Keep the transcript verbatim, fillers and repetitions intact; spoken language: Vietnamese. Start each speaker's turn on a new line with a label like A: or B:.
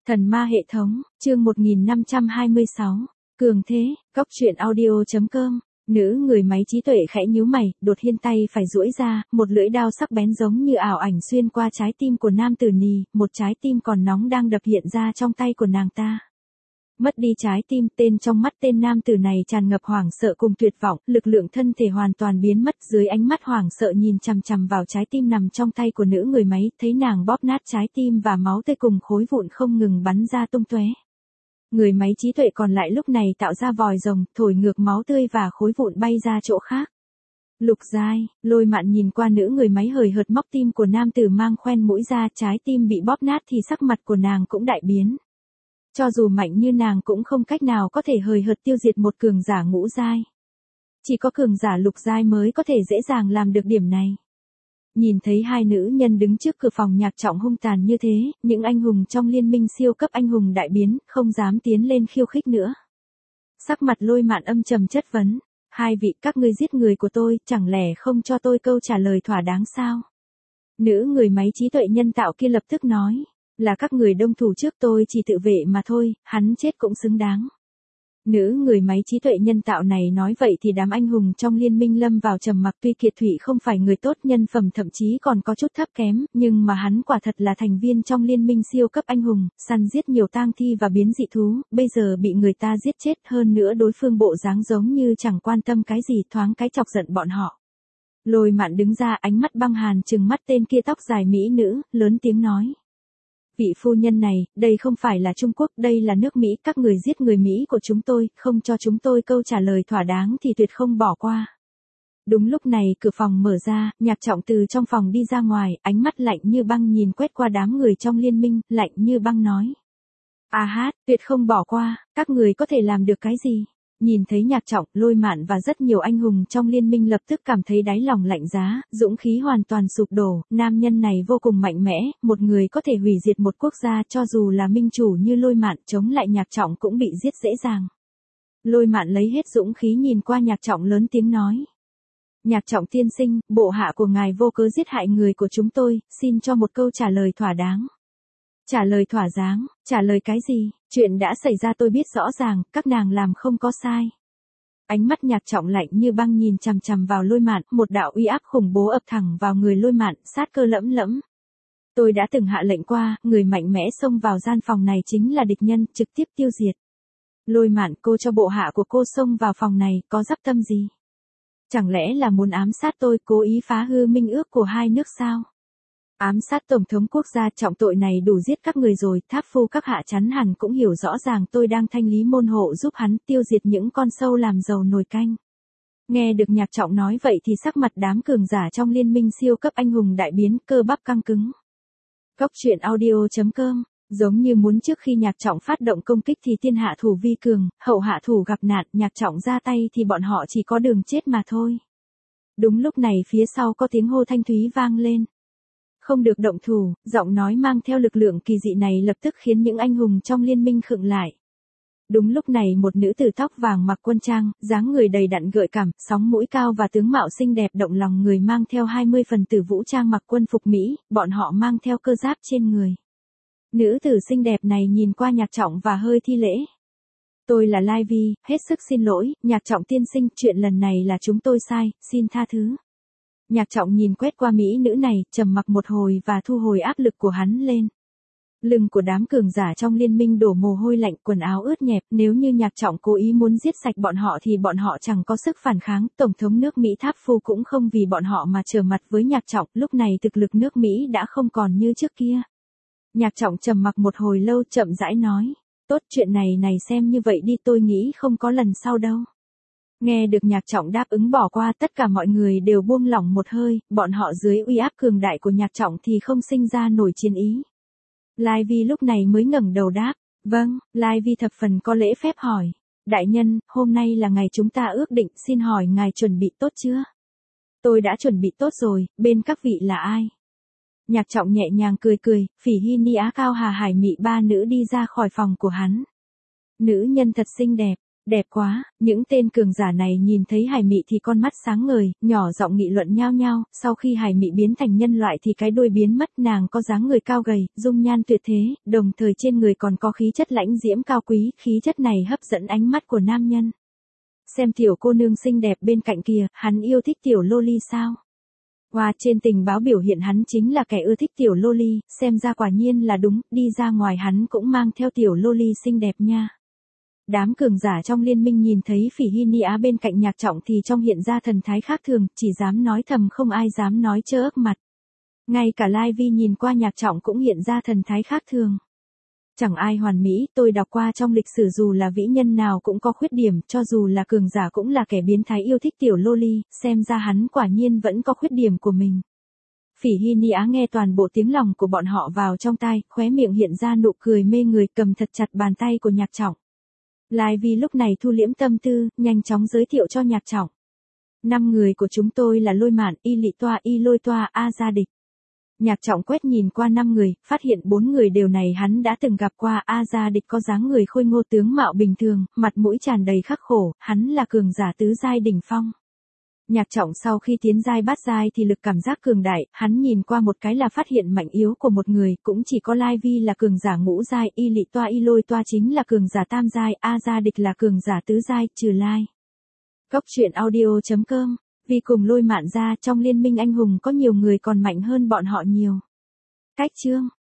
A: Thần ma hệ thống, chương một nghìn năm trăm hai mươi sáu. Cường thế, cóc truyện audio chấm com. Nữ người máy trí tuệ khẽ nhíu mày, đột nhiên tay phải duỗi ra, một lưỡi đao sắc bén giống như ảo ảnh xuyên qua trái tim của nam tử nì, một trái tim còn nóng đang đập hiện ra trong tay của nàng ta. Mất đi trái tim, tên trong mắt tên nam tử này tràn ngập hoảng sợ cùng tuyệt vọng, lực lượng thân thể hoàn toàn biến mất, dưới ánh mắt hoảng sợ nhìn chằm chằm vào trái tim nằm trong tay của nữ người máy, thấy nàng bóp nát trái tim và máu tươi cùng khối vụn không ngừng bắn ra tung tóe. Người máy trí tuệ còn lại lúc này tạo ra vòi rồng, thổi ngược máu tươi và khối vụn bay ra chỗ khác. Lục giai, Lôi Mạn nhìn qua nữ người máy hời hợt móc tim của nam tử mang khoen mũi ra, trái tim bị bóp nát thì sắc mặt của nàng cũng đại biến. Cho dù mạnh như nàng cũng không cách nào có thể hời hợt tiêu diệt một cường giả ngũ giai. Chỉ có cường giả lục giai mới có thể dễ dàng làm được điểm này. Nhìn thấy hai nữ nhân đứng trước cửa phòng Nhạc Trọng hung tàn như thế, những anh hùng trong liên minh siêu cấp anh hùng đại biến, không dám tiến lên khiêu khích nữa. Sắc mặt Lôi Mạn âm trầm chất vấn, hai vị các ngươi giết người của tôi, chẳng lẽ không cho tôi câu trả lời thỏa đáng sao? Nữ người máy trí tuệ nhân tạo kia lập tức nói. Là các người đông thủ trước, tôi chỉ tự vệ mà thôi, hắn chết cũng xứng đáng. Nữ người máy trí tuệ nhân tạo này nói vậy thì đám anh hùng trong liên minh lâm vào trầm mặc, tuy Kiệt Thụy không phải người tốt, nhân phẩm thậm chí còn có chút thấp kém, nhưng mà hắn quả thật là thành viên trong liên minh siêu cấp anh hùng, săn giết nhiều tang thi và biến dị thú, bây giờ bị người ta giết chết, hơn nữa đối phương bộ dáng giống như chẳng quan tâm cái gì, thoáng cái chọc giận bọn họ. Lôi Mạn đứng ra, ánh mắt băng hàn trừng mắt tên kia tóc dài mỹ nữ, lớn tiếng nói. Vị phu nhân này, đây không phải là Trung Quốc, đây là nước Mỹ, các người giết người Mỹ của chúng tôi, không cho chúng tôi câu trả lời thỏa đáng thì tuyệt không bỏ qua. Đúng lúc này cửa phòng mở ra, Nhạc Trọng từ trong phòng đi ra ngoài, ánh mắt lạnh như băng nhìn quét qua đám người trong liên minh, lạnh như băng nói. À hát, tuyệt không bỏ qua, các người có thể làm được cái gì? Nhìn thấy Nhạc Trọng, Lôi Mạn và rất nhiều anh hùng trong liên minh lập tức cảm thấy đáy lòng lạnh giá, dũng khí hoàn toàn sụp đổ, nam nhân này vô cùng mạnh mẽ, một người có thể hủy diệt một quốc gia, cho dù là minh chủ như Lôi Mạn chống lại Nhạc Trọng cũng bị giết dễ dàng. Lôi Mạn lấy hết dũng khí nhìn qua Nhạc Trọng lớn tiếng nói. Nhạc Trọng tiên sinh, bộ hạ của ngài vô cớ giết hại người của chúng tôi, xin cho một câu trả lời thỏa đáng. Trả lời thỏa đáng, trả lời cái gì? Chuyện đã xảy ra tôi biết rõ ràng, các nàng làm không có sai. Ánh mắt Nhạc Trọng lạnh như băng nhìn chằm chằm vào Lôi Mạn, một đạo uy áp khủng bố ập thẳng vào người Lôi Mạn, sát cơ lẫm lẫm. Tôi đã từng hạ lệnh qua, người mạnh mẽ xông vào gian phòng này chính là địch nhân, trực tiếp tiêu diệt. Lôi Mạn, cô cho bộ hạ của cô xông vào phòng này, có dắp tâm gì? Chẳng lẽ là muốn ám sát tôi, cố ý phá hư minh ước của hai nước sao? Ám sát tổng thống quốc gia, trọng tội này đủ giết các người rồi, tháp phu các hạ chắn hẳn cũng hiểu rõ ràng tôi đang thanh lý môn hộ giúp hắn tiêu diệt những con sâu làm dầu nồi canh. Nghe được Nhạc Trọng nói vậy thì sắc mặt đám cường giả trong liên minh siêu cấp anh hùng đại biến, cơ bắp căng cứng. Cóc truyện audio chấm com, giống như muốn trước khi Nhạc Trọng phát động công kích thì tiên hạ thủ vi cường, hậu hạ thủ gặp nạn, Nhạc Trọng ra tay thì bọn họ chỉ có đường chết mà thôi. Đúng lúc này phía sau có tiếng hô thanh thúy vang lên. Không được động thủ, giọng nói mang theo lực lượng kỳ dị này lập tức khiến những anh hùng trong liên minh khựng lại. Đúng lúc này một nữ tử tóc vàng mặc quân trang, dáng người đầy đặn gợi cảm, sóng mũi cao và tướng mạo xinh đẹp động lòng người mang theo hai mươi phần tử vũ trang mặc quân phục Mỹ, bọn họ mang theo cơ giáp trên người. Nữ tử xinh đẹp này nhìn qua Nhạc Trọng và hơi thi lễ. Tôi là Lai Vi, hết sức xin lỗi, Nhạc Trọng tiên sinh, chuyện lần này là chúng tôi sai, xin tha thứ. Nhạc Trọng nhìn quét qua mỹ nữ này, trầm mặc một hồi và thu hồi áp lực của hắn lên. Lưng của đám cường giả trong liên minh đổ mồ hôi lạnh, quần áo ướt nhẹp, nếu như Nhạc Trọng cố ý muốn giết sạch bọn họ thì bọn họ chẳng có sức phản kháng, tổng thống nước Mỹ Tháp Phu cũng không vì bọn họ mà trở mặt với Nhạc Trọng, lúc này thực lực nước Mỹ đã không còn như trước kia. Nhạc Trọng trầm mặc một hồi lâu, chậm rãi nói, tốt, chuyện này này xem như vậy đi, tôi nghĩ không có lần sau đâu. Nghe được Nhạc Trọng đáp ứng bỏ qua, tất cả mọi người đều buông lỏng một hơi, bọn họ dưới uy áp cường đại của Nhạc Trọng thì không sinh ra nổi chiến ý. Lai Vi lúc này mới ngẩng đầu đáp, vâng, Lai Vi thập phần có lễ phép hỏi, đại nhân, hôm nay là ngày chúng ta ước định, xin hỏi ngài chuẩn bị tốt chưa? Tôi đã chuẩn bị tốt rồi, bên các vị là ai? Nhạc Trọng nhẹ nhàng cười cười, Phỉ Hy Ni Á Cao Hà Hải Mị ba nữ đi ra khỏi phòng của hắn. Nữ nhân thật xinh đẹp. Đẹp quá, những tên cường giả này nhìn thấy Hải Mị thì con mắt sáng ngời, nhỏ giọng nghị luận nhao nhao, sau khi Hải Mị biến thành nhân loại thì cái đuôi biến mất, nàng có dáng người cao gầy, dung nhan tuyệt thế, đồng thời trên người còn có khí chất lãnh diễm cao quý, khí chất này hấp dẫn ánh mắt của nam nhân. Xem tiểu cô nương xinh đẹp bên cạnh kìa, hắn yêu thích tiểu loli sao? Qua trên tình báo biểu hiện hắn chính là kẻ ưa thích tiểu loli, xem ra quả nhiên là đúng, đi ra ngoài hắn cũng mang theo tiểu loli xinh đẹp nha. Đám cường giả trong liên minh nhìn thấy Phỉ Hy Ni Á bên cạnh Nhạc Trọng thì trong hiện ra thần thái khác thường, chỉ dám nói thầm không ai dám nói trơ ức mặt. Ngay cả Lai Vi nhìn qua Nhạc Trọng cũng hiện ra thần thái khác thường. Chẳng ai hoàn mỹ, tôi đọc qua trong lịch sử dù là vĩ nhân nào cũng có khuyết điểm, cho dù là cường giả cũng là kẻ biến thái yêu thích tiểu loli, xem ra hắn quả nhiên vẫn có khuyết điểm của mình. Phỉ Hy Ni Á nghe toàn bộ tiếng lòng của bọn họ vào trong tai, khóe miệng hiện ra nụ cười mê người, cầm thật chặt bàn tay của Nhạc Trọng. Lai Vi lúc này thu liễm tâm tư, nhanh chóng giới thiệu cho Nhạc Trọng. Năm người của chúng tôi là Lôi Mạn, Y Lị Toa, Y Lôi Toa, A Gia Địch. Nhạc Trọng quét nhìn qua năm người, phát hiện bốn người đều này hắn đã từng gặp qua. A Gia Địch có dáng người khôi ngô tướng mạo bình thường, mặt mũi tràn đầy khắc khổ, hắn là cường giả tứ giai đỉnh phong. Nhạc Trọng sau khi tiến giai bát giai thì lực cảm giác cường đại, hắn nhìn qua một cái là phát hiện mạnh yếu của một người, cũng chỉ có Lai Vi là cường giả ngũ giai, Y Lị Toa Y Lôi Toa chính là cường giả tam giai, A Gia Địch là cường giả tứ giai, trừ Lai. Góc truyện audio chấm com, vì cùng Lôi Mạn ra trong liên minh anh hùng có nhiều người còn mạnh hơn bọn họ nhiều. Cách chương